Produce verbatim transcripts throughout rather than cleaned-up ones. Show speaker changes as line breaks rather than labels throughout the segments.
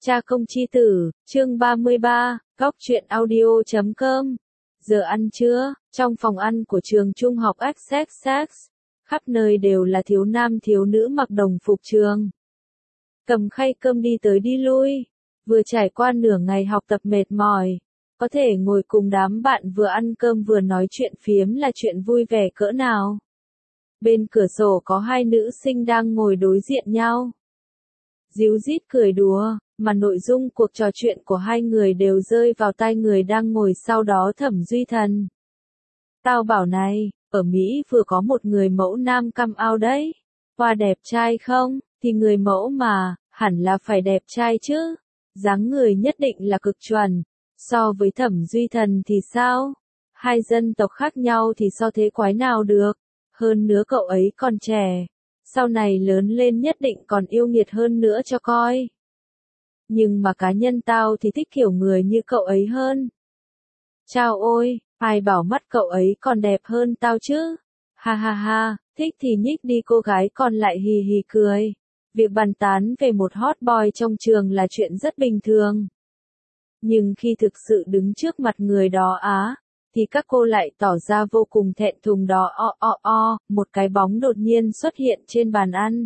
Cha công chi tử, chương ba mươi ba, góc truyện audio chấm com. Giờ ăn trưa, trong phòng ăn của trường trung học Essex, khắp nơi đều là thiếu nam thiếu nữ mặc đồng phục trường. Cầm khay cơm đi tới đi lui, vừa trải qua nửa ngày học tập mệt mỏi, có thể ngồi cùng đám bạn vừa ăn cơm vừa nói chuyện phiếm là chuyện vui vẻ cỡ nào. Bên cửa sổ có hai nữ sinh đang ngồi đối diện nhau. Díu dít cười đùa, mà nội dung cuộc trò chuyện của hai người đều rơi vào tai người đang ngồi sau đó Thẩm Duy Thần. Tao bảo này, ở Mỹ vừa có một người mẫu nam come out đấy. Hoa đẹp trai không? Thì người mẫu mà, hẳn là phải đẹp trai chứ. Dáng người nhất định là cực chuẩn. So với Thẩm Duy Thần thì sao? Hai dân tộc khác nhau thì so thế quái nào được. Hơn nữa cậu ấy còn trẻ. Sau này lớn lên nhất định còn yêu nghiệt hơn nữa cho coi. Nhưng mà cá nhân tao thì thích kiểu người như cậu ấy hơn. Chao ôi, ai bảo mắt cậu ấy còn đẹp hơn tao chứ? Ha ha ha, thích thì nhích đi, cô gái còn lại hì hì cười. Việc bàn tán về một hot boy trong trường là chuyện rất bình thường. Nhưng khi thực sự đứng trước mặt người đó á, thì các cô lại tỏ ra vô cùng thẹn thùng đó. O o o, một cái bóng đột nhiên xuất hiện trên bàn ăn.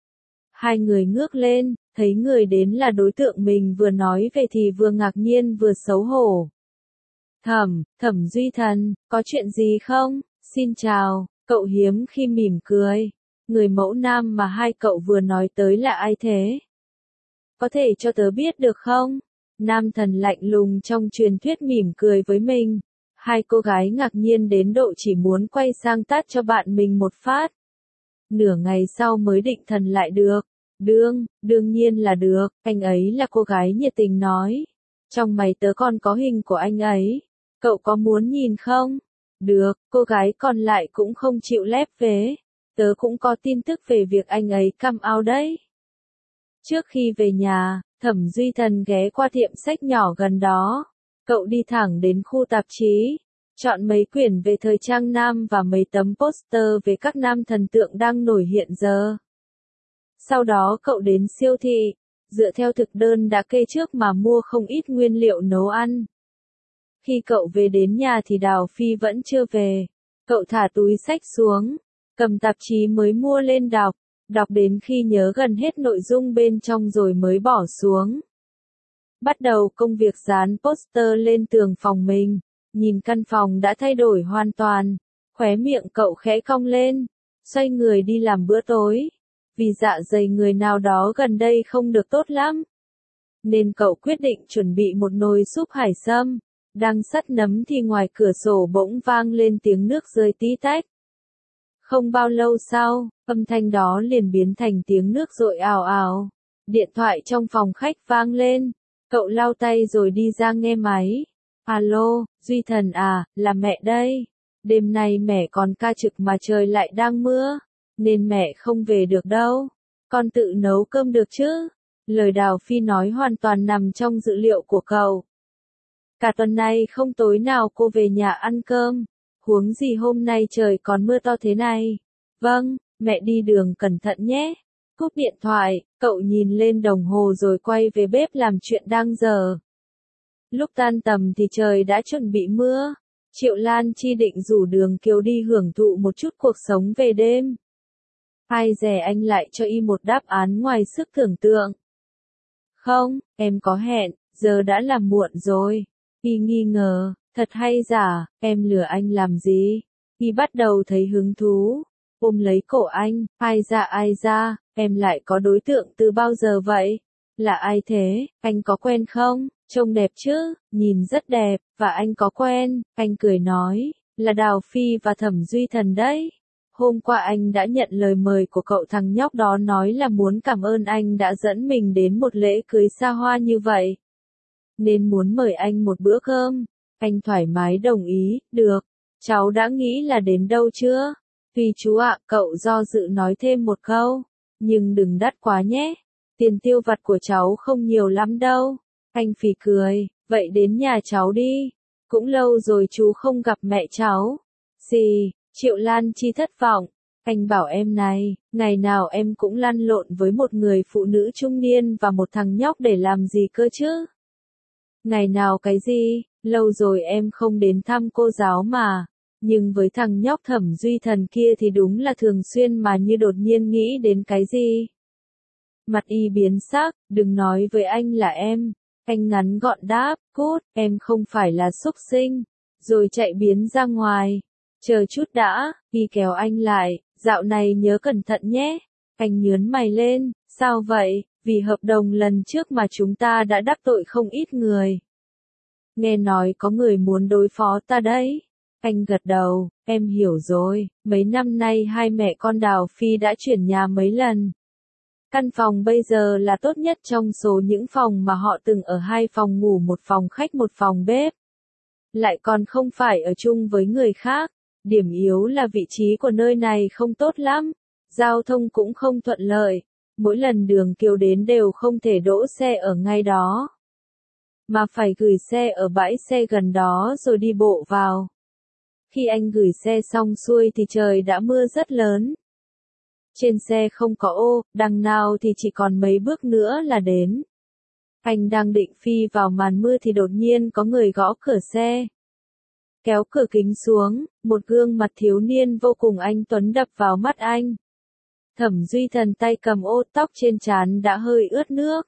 Hai người ngước lên, thấy người đến là đối tượng mình vừa nói về thì vừa ngạc nhiên vừa xấu hổ. Thẩm, Thẩm Duy Thần, có chuyện gì không? Xin chào, cậu hiếm khi mỉm cười. Người mẫu nam mà hai cậu vừa nói tới là ai thế? Có thể cho tớ biết được không? Nam thần lạnh lùng trong truyền thuyết mỉm cười với mình. Hai cô gái ngạc nhiên đến độ chỉ muốn quay sang tát cho bạn mình một phát. Nửa ngày sau mới định thần lại được. Đương, đương nhiên là được, anh ấy là cô gái nhiệt tình nói. Trong máy tớ còn có hình của anh ấy. Cậu có muốn nhìn không? Được, cô gái còn lại cũng không chịu lép vế. Tớ cũng có tin tức về việc anh ấy come out đấy. Trước khi về nhà, Thẩm Duy Thần ghé qua tiệm sách nhỏ gần đó. Cậu đi thẳng đến khu tạp chí, chọn mấy quyển về thời trang nam và mấy tấm poster về các nam thần tượng đang nổi hiện giờ. Sau đó cậu đến siêu thị, dựa theo thực đơn đã kê trước mà mua không ít nguyên liệu nấu ăn. Khi cậu về đến nhà thì Đào Phi vẫn chưa về. Cậu thả túi sách xuống, cầm tạp chí mới mua lên đọc, đọc đến khi nhớ gần hết nội dung bên trong rồi mới bỏ xuống. Bắt đầu công việc dán poster lên tường phòng mình, nhìn căn phòng đã thay đổi hoàn toàn, khóe miệng cậu khẽ cong lên, xoay người đi làm bữa tối. Vì dạ dày người nào đó gần đây không được tốt lắm, nên cậu quyết định chuẩn bị một nồi súp hải sâm. Đang sắt nấm thì ngoài cửa sổ bỗng vang lên tiếng nước rơi tí tách. Không bao lâu sau, âm thanh đó liền biến thành tiếng nước dội ào ào. Điện thoại trong phòng khách vang lên. Cậu lau tay rồi đi ra nghe máy. Alo, Duy Thần à, là mẹ đây. Đêm nay mẹ còn ca trực mà trời lại đang mưa, nên mẹ không về được đâu. Con tự nấu cơm được chứ? Lời Đào Phi nói hoàn toàn nằm trong dự liệu của cậu. Cả tuần này không tối nào cô về nhà ăn cơm. Huống gì hôm nay trời còn mưa to thế này. Vâng, mẹ đi đường cẩn thận nhé. Cúp điện thoại, cậu nhìn lên đồng hồ rồi quay về bếp làm chuyện đang dở. Lúc tan tầm thì trời đã chuẩn bị mưa. Triệu Lan Chi định rủ Đường Kiều đi hưởng thụ một chút cuộc sống về đêm. Ai dè anh lại cho y một đáp án ngoài sức tưởng tượng. Không, em có hẹn, giờ đã là muộn rồi. Y nghi ngờ, thật hay giả, em lừa anh làm gì? Y bắt đầu thấy hứng thú, ôm lấy cổ anh, ai ra ai ra, em lại có đối tượng từ bao giờ vậy? Là ai thế, anh có quen không? Trông đẹp chứ, nhìn rất đẹp, và anh có quen, anh cười nói, là Đào Phi và Thẩm Duy Thần đấy. Hôm qua anh đã nhận lời mời của cậu, thằng nhóc đó nói là muốn cảm ơn anh đã dẫn mình đến một lễ cưới xa hoa như vậy. Nên muốn mời anh một bữa cơm. Anh thoải mái đồng ý, được. Cháu đã nghĩ là đến đâu chưa? Phi chú ạ, cậu do dự nói thêm một câu. Nhưng đừng đắt quá nhé. Tiền tiêu vặt của cháu không nhiều lắm đâu. Anh phì cười, vậy đến nhà cháu đi. Cũng lâu rồi chú không gặp mẹ cháu. Xì, Triệu Lan Chi thất vọng. Anh bảo em này, ngày nào em cũng lăn lộn với một người phụ nữ trung niên và một thằng nhóc để làm gì cơ chứ? Ngày nào cái gì, lâu rồi em không đến thăm cô giáo mà. Nhưng với thằng nhóc Thẩm Duy Thần kia thì đúng là thường xuyên mà như đột nhiên nghĩ đến cái gì. Mặt y biến sắc, đừng nói với anh là em. Anh ngắn gọn đáp, cút, em không phải là súc sinh. Rồi chạy biến ra ngoài. Chờ chút đã, y kéo anh lại, dạo này nhớ cẩn thận nhé. Anh nhướng mày lên, sao vậy, vì hợp đồng lần trước mà chúng ta đã đắc tội không ít người. Nghe nói có người muốn đối phó ta đấy. Anh gật đầu, em hiểu rồi, mấy năm nay hai mẹ con Đào Phi đã chuyển nhà mấy lần. Căn phòng bây giờ là tốt nhất trong số những phòng mà họ từng ở, hai phòng ngủ, một phòng khách, một phòng bếp. Lại còn không phải ở chung với người khác. Điểm yếu là vị trí của nơi này không tốt lắm. Giao thông cũng không thuận lợi. Mỗi lần Đường Kiều đến đều không thể đỗ xe ở ngay đó. Mà phải gửi xe ở bãi xe gần đó rồi đi bộ vào. Khi anh gửi xe xong xuôi thì trời đã mưa rất lớn. Trên xe không có ô, đằng nào thì chỉ còn mấy bước nữa là đến. Anh đang định phi vào màn mưa thì đột nhiên có người gõ cửa xe. Kéo cửa kính xuống, một gương mặt thiếu niên vô cùng anh tuấn đập vào mắt anh. Thẩm Duy Thần tay cầm ô, tóc trên trán đã hơi ướt nước.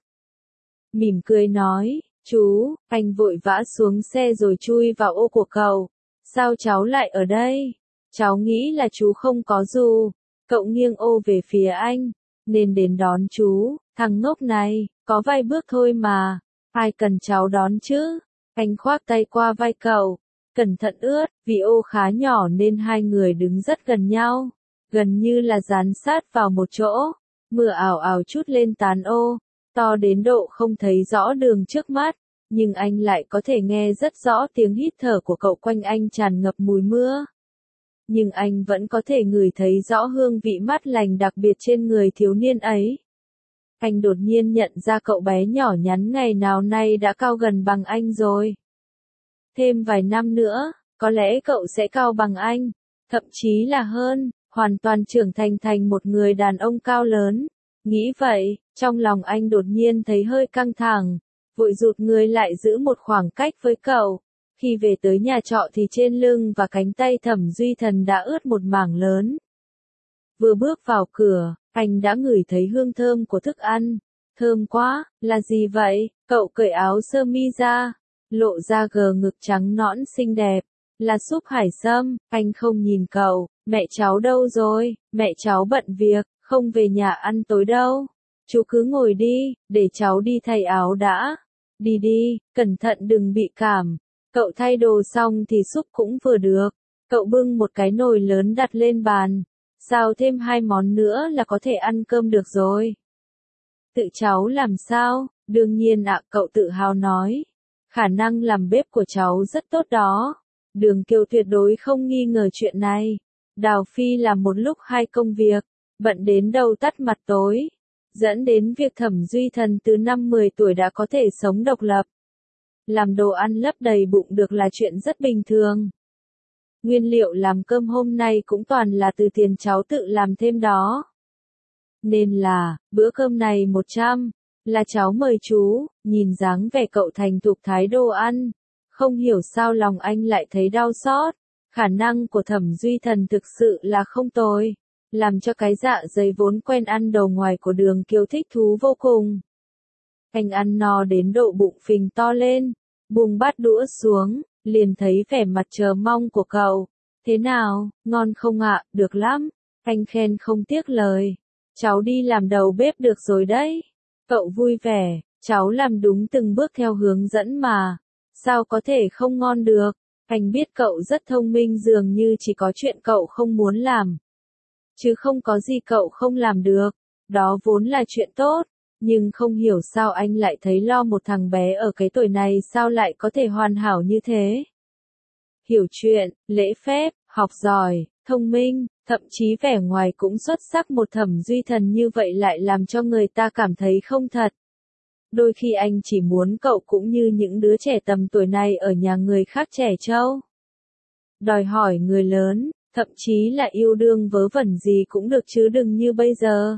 Mỉm cười nói, chú, anh vội vã xuống xe rồi chui vào ô của cậu. Sao cháu lại ở đây? Cháu nghĩ là chú không có dù. Cậu nghiêng ô về phía anh, nên đến đón chú. Thằng ngốc này, có vài bước thôi mà. Ai cần cháu đón chứ? Anh khoác tay qua vai cậu. Cẩn thận ướt, vì ô khá nhỏ nên hai người đứng rất gần nhau. Gần như là dán sát vào một chỗ. Mưa ảo ảo chút lên tán ô. To đến độ không thấy rõ đường trước mắt. Nhưng anh lại có thể nghe rất rõ tiếng hít thở của cậu, quanh anh tràn ngập mùi mưa. Nhưng anh vẫn có thể ngửi thấy rõ hương vị mát lành đặc biệt trên người thiếu niên ấy. Anh đột nhiên nhận ra cậu bé nhỏ nhắn ngày nào nay đã cao gần bằng anh rồi. Thêm vài năm nữa, có lẽ cậu sẽ cao bằng anh, thậm chí là hơn, hoàn toàn trưởng thành thành một người đàn ông cao lớn. Nghĩ vậy, trong lòng anh đột nhiên thấy hơi căng thẳng, vội rụt người lại giữ một khoảng cách với cậu. Khi về tới nhà trọ thì trên lưng và cánh tay Thẩm Duy Thần đã ướt một mảng lớn. Vừa bước vào cửa, anh đã ngửi thấy hương thơm của thức ăn. Thơm quá, là gì vậy? Cậu cởi áo sơ mi ra, lộ ra gờ ngực trắng nõn xinh đẹp. Là súp hải sâm. Anh không nhìn cậu. Mẹ cháu đâu rồi? Mẹ cháu bận việc, không về nhà ăn tối đâu. Chú cứ ngồi đi, để cháu đi thay áo đã. Đi đi, cẩn thận đừng bị cảm. Cậu thay đồ xong thì súp cũng vừa được. Cậu bưng một cái nồi lớn đặt lên bàn. Xào thêm hai món nữa là có thể ăn cơm được rồi. Tự cháu làm sao? Đương nhiên ạ, cậu tự hào nói. Khả năng làm bếp của cháu rất tốt đó. Đường Kiều tuyệt đối không nghi ngờ chuyện này. Đào Phi làm một lúc hai công việc, bận đến đầu tắt mặt tối, dẫn đến việc Thẩm Duy Thần từ năm mười tuổi đã có thể sống độc lập. Làm đồ ăn lấp đầy bụng được là chuyện rất bình thường. Nguyên liệu làm cơm hôm nay cũng toàn là từ tiền cháu tự làm thêm đó. Nên là, bữa cơm này một trăm, là cháu mời chú. Nhìn dáng vẻ cậu thành thục thái đồ ăn, không hiểu sao lòng anh lại thấy đau xót. Khả năng của Thẩm Duy Thần thực sự là không tồi, làm cho cái dạ dày vốn quen ăn đồ ngoài của Đường Kiều thích thú vô cùng. Anh ăn no đến độ bụng phình to lên, buông bát đũa xuống, liền thấy vẻ mặt chờ mong của cậu. Thế nào, ngon không ạ? Được lắm. Anh khen không tiếc lời. Cháu đi làm đầu bếp được rồi đấy. Cậu vui vẻ, cháu làm đúng từng bước theo hướng dẫn mà. Sao có thể không ngon được? Anh biết cậu rất thông minh, dường như chỉ có chuyện cậu không muốn làm. Chứ không có gì cậu không làm được. Đó vốn là chuyện tốt. Nhưng không hiểu sao anh lại thấy lo một thằng bé ở cái tuổi này sao lại có thể hoàn hảo như thế. Hiểu chuyện, lễ phép, học giỏi, thông minh, thậm chí vẻ ngoài cũng xuất sắc, một Thẩm Duy Thần như vậy lại làm cho người ta cảm thấy không thật. Đôi khi anh chỉ muốn cậu cũng như những đứa trẻ tầm tuổi này ở nhà người khác trẻ trâu. Đòi hỏi người lớn, Thậm chí là yêu đương vớ vẩn gì cũng được chứ đừng như bây giờ.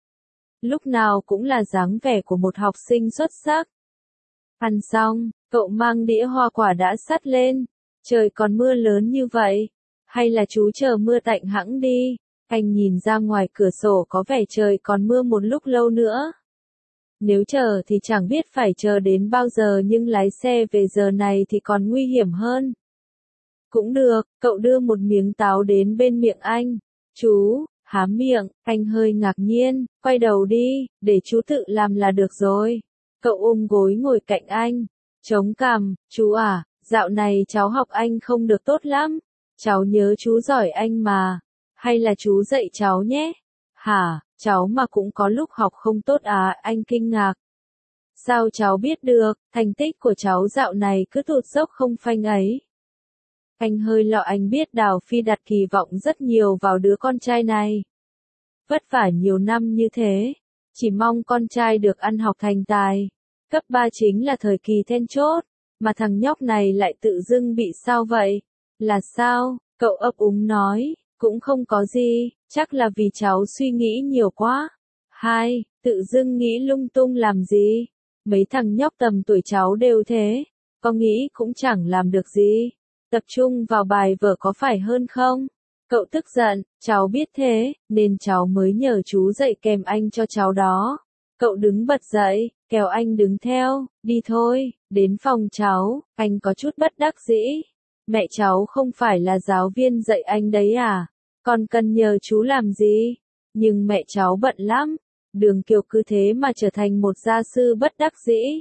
Lúc nào cũng là dáng vẻ của một học sinh xuất sắc. Ăn xong, cậu mang đĩa hoa quả đã sắt lên. Trời còn mưa lớn như vậy. Hay là chú chờ mưa tạnh hẵng đi. Anh nhìn ra ngoài cửa sổ có vẻ trời còn mưa một lúc lâu nữa. Nếu chờ thì chẳng biết phải chờ đến bao giờ nhưng lái xe về giờ này thì còn nguy hiểm hơn. Cũng được, cậu đưa một miếng táo đến bên miệng anh. Chú, há miệng, anh hơi ngạc nhiên, quay đầu đi, để chú tự làm là được rồi. Cậu ôm gối ngồi cạnh anh, chống cằm, chú à, dạo này cháu học anh không được tốt lắm. Cháu nhớ chú giỏi anh mà. Hay là chú dạy cháu nhé? Hả, cháu mà cũng có lúc học không tốt à, anh kinh ngạc. Sao cháu biết được, thành tích của cháu dạo này cứ tụt dốc không phanh ấy. Anh hơi lo anh biết Đào Phi đặt kỳ vọng rất nhiều vào đứa con trai này. Vất vả nhiều năm như thế, chỉ mong con trai được ăn học thành tài. Cấp ba chính là thời kỳ then chốt, mà thằng nhóc này lại tự dưng bị sao vậy? Là sao? Cậu ấp úng nói, cũng không có gì, chắc là vì cháu suy nghĩ nhiều quá. Hai, tự dưng nghĩ lung tung làm gì? Mấy thằng nhóc tầm tuổi cháu đều thế, có nghĩ cũng chẳng làm được gì. Tập trung vào bài vở có phải hơn không? Cậu tức giận, cháu biết thế, nên cháu mới nhờ chú dạy kèm anh cho cháu đó. Cậu đứng bật dậy, kéo anh đứng theo, đi thôi, đến phòng cháu, anh có chút bất đắc dĩ. Mẹ cháu không phải là giáo viên dạy anh đấy à? Còn cần nhờ chú làm gì? Nhưng mẹ cháu bận lắm. Đường Kiều cứ thế mà trở thành một gia sư bất đắc dĩ.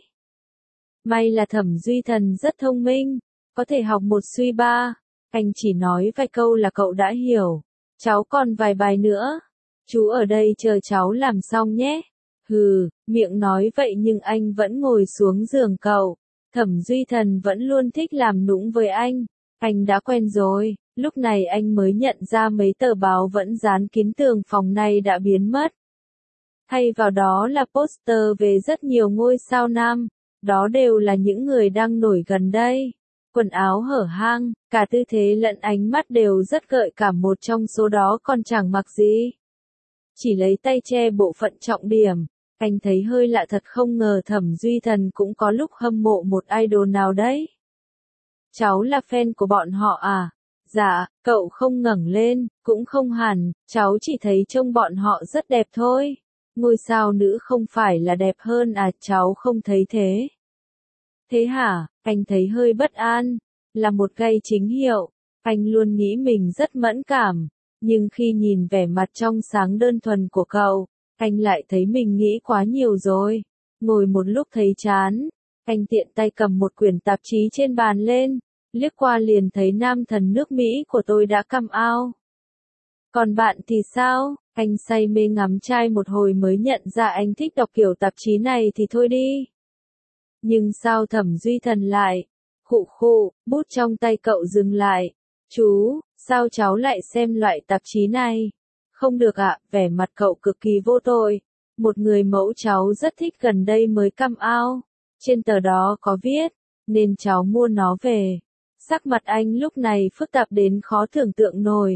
May là Thẩm Duy Thần rất thông minh, có thể học một suy ba. Anh chỉ nói vài câu là cậu đã hiểu. Cháu còn vài bài nữa. Chú ở đây chờ cháu làm xong nhé. Hừ, miệng nói vậy nhưng anh vẫn ngồi xuống giường cậu. Thẩm Duy Thần vẫn luôn thích làm nũng với anh. Anh đã quen rồi, lúc này anh mới nhận ra mấy tờ báo vẫn dán kín tường phòng này đã biến mất. Thay vào đó là poster về rất nhiều ngôi sao nam, đó đều là những người đang nổi gần đây. Quần áo hở hang, cả tư thế lẫn ánh mắt đều rất gợi cảm, một trong số đó còn chẳng mặc gì. Chỉ lấy tay che bộ phận trọng điểm, anh thấy hơi lạ thật, không ngờ Thẩm Duy Thần cũng có lúc hâm mộ một idol nào đấy. Cháu là fan của bọn họ à? Dạ, cậu không ngẩng lên, cũng không hẳn, cháu chỉ thấy trông bọn họ rất đẹp thôi. Ngôi sao nữ không phải là đẹp hơn à, cháu không thấy thế. Thế hả, anh thấy hơi bất an, là một gay chính hiệu, anh luôn nghĩ mình rất mẫn cảm, nhưng khi nhìn vẻ mặt trong sáng đơn thuần của cậu, anh lại thấy mình nghĩ quá nhiều rồi. Ngồi một lúc thấy chán, anh tiện tay cầm một quyển tạp chí trên bàn lên, liếc qua liền thấy nam thần nước Mỹ của tôi đã come out. Còn bạn thì sao? Anh say mê ngắm trai một hồi mới nhận ra anh thích đọc kiểu tạp chí này thì thôi đi. Nhưng sao Thẩm Duy Thần lại? Khụ khụ, bút trong tay cậu dừng lại. Chú, sao cháu lại xem loại tạp chí này? Không được ạ, vẻ mặt cậu cực kỳ vô tội. Một người mẫu cháu rất thích gần đây mới come out. Trên tờ đó có viết, nên cháu mua nó về. Sắc mặt anh lúc này phức tạp đến khó tưởng tượng nổi.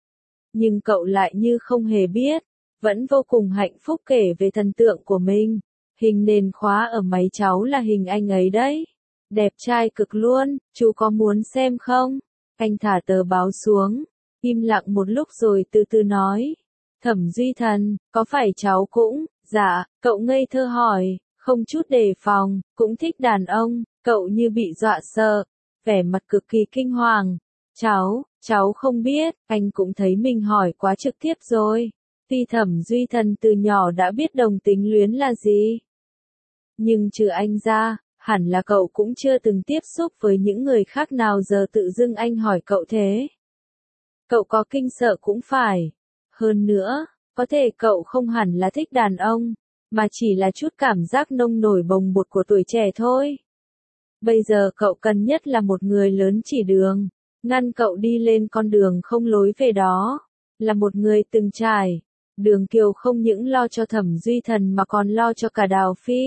Nhưng cậu lại như không hề biết, vẫn vô cùng hạnh phúc kể về thần tượng của mình. Hình nền khóa ở máy cháu là hình anh ấy đấy. Đẹp trai cực luôn, chú có muốn xem không? Anh thả tờ báo xuống, im lặng một lúc rồi từ từ nói. Thẩm Duy Thần, có phải cháu cũng? Dạ, cậu ngây thơ hỏi, không chút đề phòng, cũng thích đàn ông, cậu như bị dọa sợ, vẻ mặt cực kỳ kinh hoàng. Cháu, cháu không biết, anh cũng thấy mình hỏi quá trực tiếp rồi. Tuy Thẩm Duy Thần từ nhỏ đã biết đồng tính luyến là gì. Nhưng trừ anh ra, hẳn là cậu cũng chưa từng tiếp xúc với những người khác nào giờ tự dưng anh hỏi cậu thế. Cậu có kinh sợ cũng phải. Hơn nữa, có thể cậu không hẳn là thích đàn ông, mà chỉ là chút cảm giác nông nổi bồng bột của tuổi trẻ thôi. Bây giờ cậu cần nhất là một người lớn chỉ đường, ngăn cậu đi lên con đường không lối về đó. Là một người từng trải, Đường Kiều không những lo cho Thẩm Duy Thần mà còn lo cho cả Đào Phi.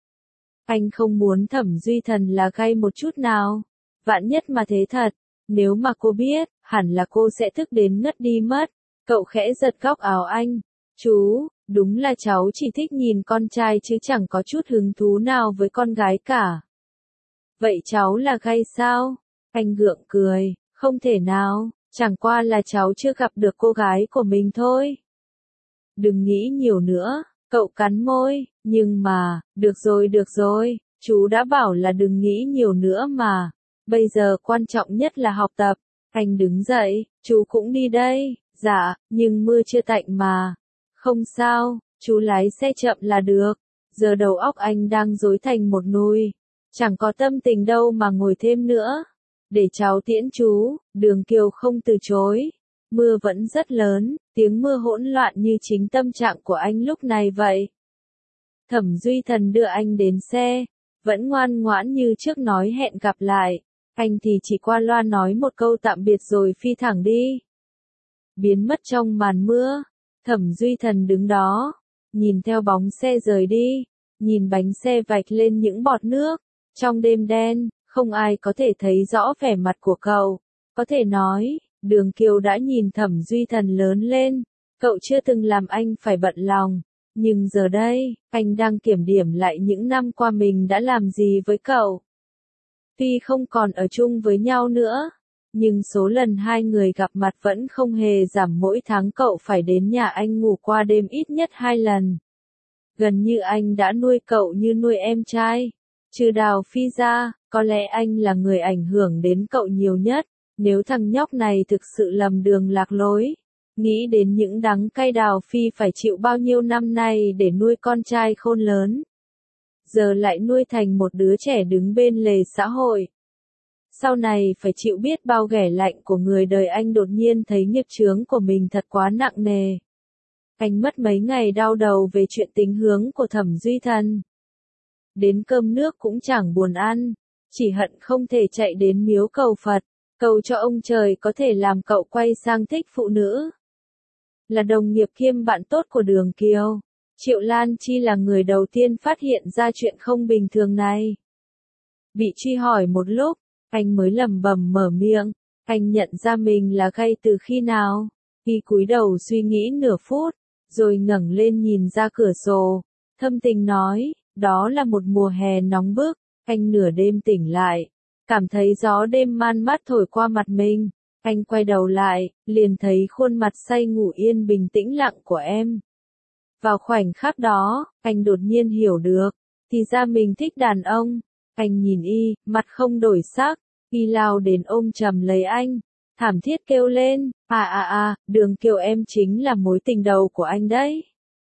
Anh không muốn Thẩm Duy Thần là gay một chút nào. Vạn nhất mà thế thật, nếu mà cô biết, hẳn là cô sẽ thức đến ngất đi mất. Cậu khẽ giật góc áo anh. Chú, đúng là cháu chỉ thích nhìn con trai chứ chẳng có chút hứng thú nào với con gái cả. Vậy cháu là gay sao? Anh gượng cười, không thể nào, chẳng qua là cháu chưa gặp được cô gái của mình thôi. Đừng nghĩ nhiều nữa, cậu cắn môi, nhưng mà, được rồi được rồi, chú đã bảo là đừng nghĩ nhiều nữa mà. Bây giờ quan trọng nhất là học tập. Anh đứng dậy, chú cũng đi đây. Dạ, nhưng mưa chưa tạnh mà. Không sao, chú lái xe chậm là được. Giờ đầu óc anh đang rối thành một nùi. Chẳng có tâm tình đâu mà ngồi thêm nữa. Để cháu tiễn chú, Đường Kiều không từ chối. Mưa vẫn rất lớn, tiếng mưa hỗn loạn như chính tâm trạng của anh lúc này vậy. Thẩm Duy Thần đưa anh đến xe, vẫn ngoan ngoãn như trước nói hẹn gặp lại. Anh thì chỉ qua loa nói một câu tạm biệt rồi phi thẳng đi. Biến mất trong màn mưa, Thẩm Duy Thần đứng đó, nhìn theo bóng xe rời đi, nhìn bánh xe vạch lên những bọt nước. Trong đêm đen, không ai có thể thấy rõ vẻ mặt của cậu. Có thể nói, Đường Kiều đã nhìn Thẩm Duy Thần lớn lên. Cậu chưa từng làm anh phải bận lòng. Nhưng giờ đây, anh đang kiểm điểm lại những năm qua mình đã làm gì với cậu. Tuy không còn ở chung với nhau nữa, nhưng số lần hai người gặp mặt vẫn không hề giảm, mỗi tháng cậu phải đến nhà anh ngủ qua đêm ít nhất hai lần. Gần như anh đã nuôi cậu như nuôi em trai. Trừ Đào Phi ra, có lẽ anh là người ảnh hưởng đến cậu nhiều nhất. Nếu thằng nhóc này thực sự lầm đường lạc lối, nghĩ đến những đắng cay Đào Phi phải chịu bao nhiêu năm nay để nuôi con trai khôn lớn. Giờ lại nuôi thành một đứa trẻ đứng bên lề xã hội. Sau này phải chịu biết bao ghẻ lạnh của người đời, anh đột nhiên thấy nghiệp chướng của mình thật quá nặng nề. Anh mất mấy ngày đau đầu về chuyện tính hướng của Thẩm Duy Thần. Đến cơm nước cũng chẳng buồn ăn, chỉ hận không thể chạy đến miếu cầu Phật, cầu cho ông trời có thể làm cậu quay sang thích phụ nữ. Là đồng nghiệp kiêm bạn tốt của Đường Kiều, Triệu Lan Chi là người đầu tiên phát hiện ra chuyện không bình thường này. Bị truy hỏi một lúc, anh mới lẩm bẩm mở miệng, anh nhận ra mình là gay từ khi nào? Y cúi đầu suy nghĩ nửa phút, rồi ngẩng lên nhìn ra cửa sổ, thâm tình nói, đó là một mùa hè nóng bức. Anh nửa đêm tỉnh lại, cảm thấy gió đêm man mát thổi qua mặt mình. Anh quay đầu lại, liền thấy khuôn mặt say ngủ yên bình tĩnh lặng của em. Vào khoảnh khắc đó, anh đột nhiên hiểu được, thì ra mình thích đàn ông. Anh nhìn Y, mặt không đổi sắc, Y lao đến ôm chầm lấy anh, thảm thiết kêu lên, à à à, Đường Kiều em chính là mối tình đầu của anh đấy.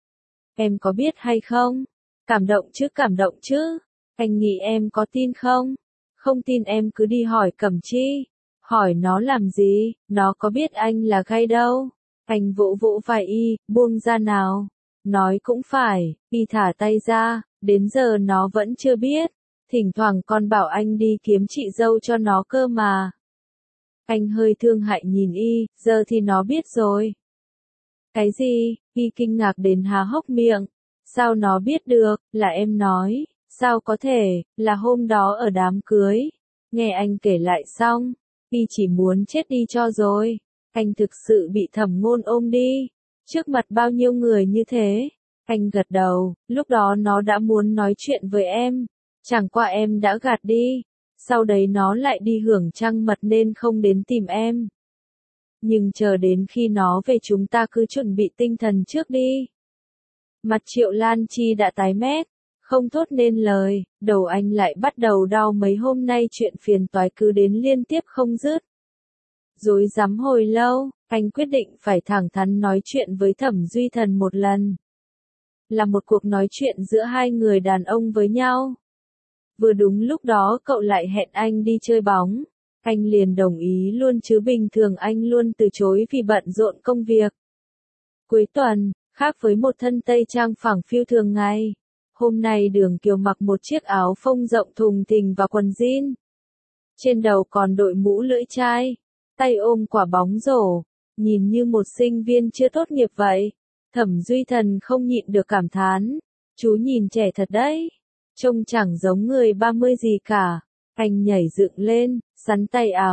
Em có biết hay không? Cảm động chứ, cảm động chứ. Anh nghĩ em có tin không? Không tin em cứ đi hỏi Cẩm Chi. Hỏi nó làm gì, nó có biết anh là gay đâu. Anh vỗ vỗ vai Y, buông ra nào. Nói cũng phải, Y thả tay ra, đến giờ nó vẫn chưa biết. Thỉnh thoảng còn bảo anh đi kiếm chị dâu cho nó cơ mà. Anh hơi thương hại nhìn Y, giờ thì nó biết rồi. Cái gì? Y kinh ngạc đến há hốc miệng. Sao nó biết được, là em nói. Sao có thể, là hôm đó ở đám cưới. Nghe anh kể lại xong, Y chỉ muốn chết đi cho rồi. Anh thực sự bị Thẩm Ngôn ôm đi. Trước mặt bao nhiêu người như thế. Anh gật đầu, lúc đó nó đã muốn nói chuyện với em. Chẳng qua em đã gạt đi. Sau đấy nó lại đi hưởng trăng mật nên không đến tìm em. Nhưng chờ đến khi nó về chúng ta cứ chuẩn bị tinh thần trước đi. Mặt Triệu Lan Chi đã tái mét, không thốt nên lời, đầu anh lại bắt đầu đau, mấy hôm nay chuyện phiền toái cứ đến liên tiếp không dứt. Rối rắm hồi lâu, anh quyết định phải thẳng thắn nói chuyện với Thẩm Duy Thần một lần. Là một cuộc nói chuyện giữa hai người đàn ông với nhau. Vừa đúng lúc đó cậu lại hẹn anh đi chơi bóng. Anh liền đồng ý luôn chứ bình thường anh luôn từ chối vì bận rộn công việc. Cuối tuần, khác với một thân tây trang phẳng phiu thường ngày, hôm nay Đường Kiều mặc một chiếc áo phông rộng thùng thình và quần jean. Trên đầu còn đội mũ lưỡi chai, tay ôm quả bóng rổ, nhìn như một sinh viên chưa tốt nghiệp vậy. Thẩm Duy Thần không nhịn được cảm thán, chú nhìn trẻ thật đấy, trông chẳng giống người ba mươi gì cả. Anh nhảy dựng lên, sắn tay áo,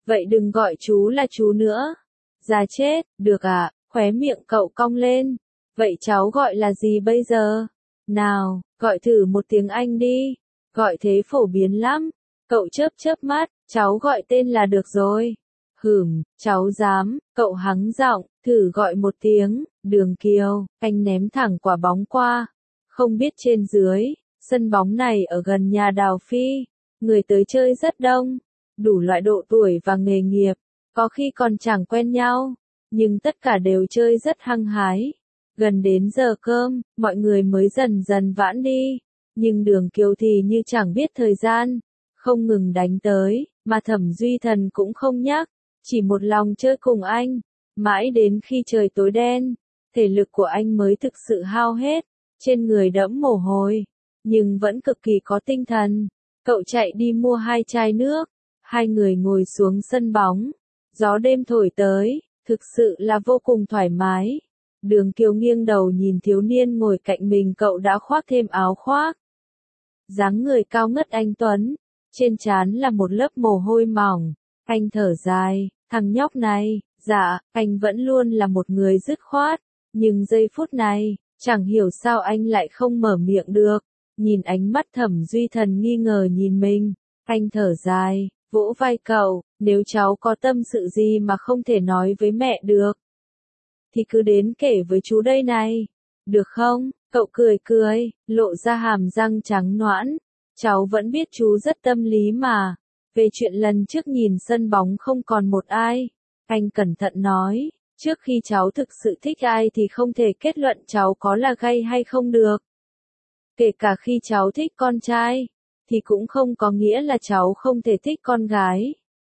Vậy đừng gọi chú là chú nữa. Già chết, được à, khóe miệng cậu cong lên. Vậy cháu gọi là gì bây giờ? Nào, gọi thử một tiếng Anh đi. Gọi thế phổ biến lắm. Cậu chớp chớp mắt, cháu gọi tên là được rồi. Hửm, cháu dám, cậu hắng giọng, thử gọi một tiếng, Đường Kiều. Anh ném thẳng quả bóng qua. Không biết trên dưới, sân bóng này ở gần nhà Đào Phi. Người tới chơi rất đông, đủ loại độ tuổi và nghề nghiệp, có khi còn chẳng quen nhau, nhưng tất cả đều chơi rất hăng hái. Gần đến giờ cơm, mọi người mới dần dần vãn đi, nhưng Đường Kiều thì như chẳng biết thời gian, không ngừng đánh tới, mà Thẩm Duy Thần cũng không nhắc, chỉ một lòng chơi cùng anh, mãi đến khi trời tối đen, thể lực của anh mới thực sự hao hết, trên người đẫm mồ hôi, nhưng vẫn cực kỳ có tinh thần. Cậu chạy đi mua hai chai nước, hai người ngồi xuống sân bóng, gió đêm thổi tới, thực sự là vô cùng thoải mái. Đường Kiều nghiêng đầu nhìn thiếu niên ngồi cạnh mình, cậu đã khoác thêm áo khoác. Dáng người cao ngất anh tuấn, trên trán là một lớp mồ hôi mỏng, anh thở dài, thằng nhóc này, dạ, anh vẫn luôn là một người dứt khoát, nhưng giây phút này, chẳng hiểu sao anh lại không mở miệng được. Nhìn ánh mắt Thẩm Duy Thần nghi ngờ nhìn mình, anh thở dài, vỗ vai cậu, nếu cháu có tâm sự gì mà không thể nói với mẹ được, thì cứ đến kể với chú đây này, được không? Cậu cười cười, lộ ra hàm răng trắng nõn, cháu vẫn biết chú rất tâm lý mà, về chuyện lần trước nhìn sân bóng không còn một ai, anh cẩn thận nói, trước khi cháu thực sự thích ai thì không thể kết luận cháu có là gay hay không được. Kể cả khi cháu thích con trai, thì cũng không có nghĩa là cháu không thể thích con gái.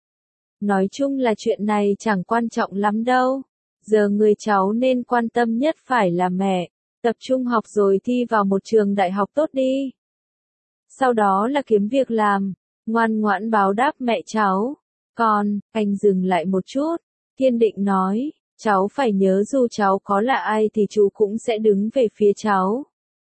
Nói chung là chuyện này chẳng quan trọng lắm đâu. Giờ người cháu nên quan tâm nhất phải là mẹ. Tập trung học rồi thi vào một trường đại học tốt đi. Sau đó là kiếm việc làm, ngoan ngoãn báo đáp mẹ cháu. Còn, anh dừng lại một chút, kiên định nói, cháu phải nhớ dù cháu có là ai thì chú cũng sẽ đứng về phía cháu.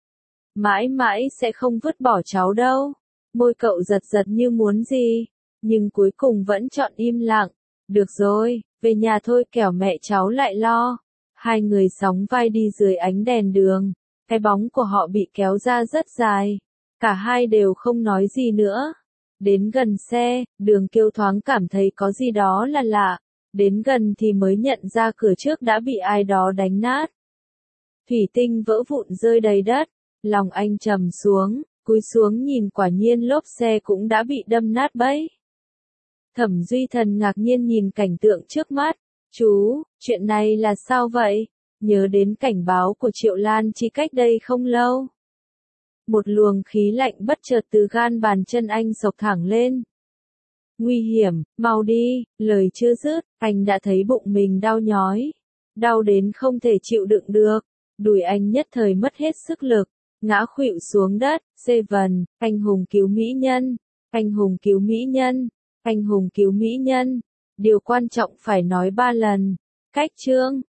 Mãi mãi sẽ không vứt bỏ cháu đâu. Môi cậu giật giật như muốn gì, nhưng cuối cùng vẫn chọn im lặng. Được rồi, về nhà thôi kẻo mẹ cháu lại lo. Hai người sóng vai đi dưới ánh đèn đường, cái bóng của họ bị kéo ra rất dài. Cả hai đều không nói gì nữa. Đến gần xe, Đường Kiều thoáng cảm thấy có gì đó là lạ. Đến gần thì mới nhận ra cửa trước đã bị ai đó đánh nát. Thủy tinh vỡ vụn rơi đầy đất. Lòng anh trầm xuống, cúi xuống nhìn quả nhiên lốp xe cũng đã bị đâm nát bấy. Thẩm Duy Thần ngạc nhiên nhìn cảnh tượng trước mắt. Chú, chuyện này là sao vậy? Nhớ đến cảnh báo của Triệu Lan Chi cách đây không lâu. Một luồng khí lạnh bất chợt từ gan bàn chân anh xộc thẳng lên. Nguy hiểm, mau đi, lời chưa dứt, anh đã thấy bụng mình đau nhói. Đau đến không thể chịu đựng được. Đùi anh nhất thời mất hết sức lực. Ngã khuỵu xuống đất, Seven, anh hùng cứu mỹ nhân, anh hùng cứu mỹ nhân, anh hùng cứu mỹ nhân. Điều quan trọng phải nói ba lần. Cách chương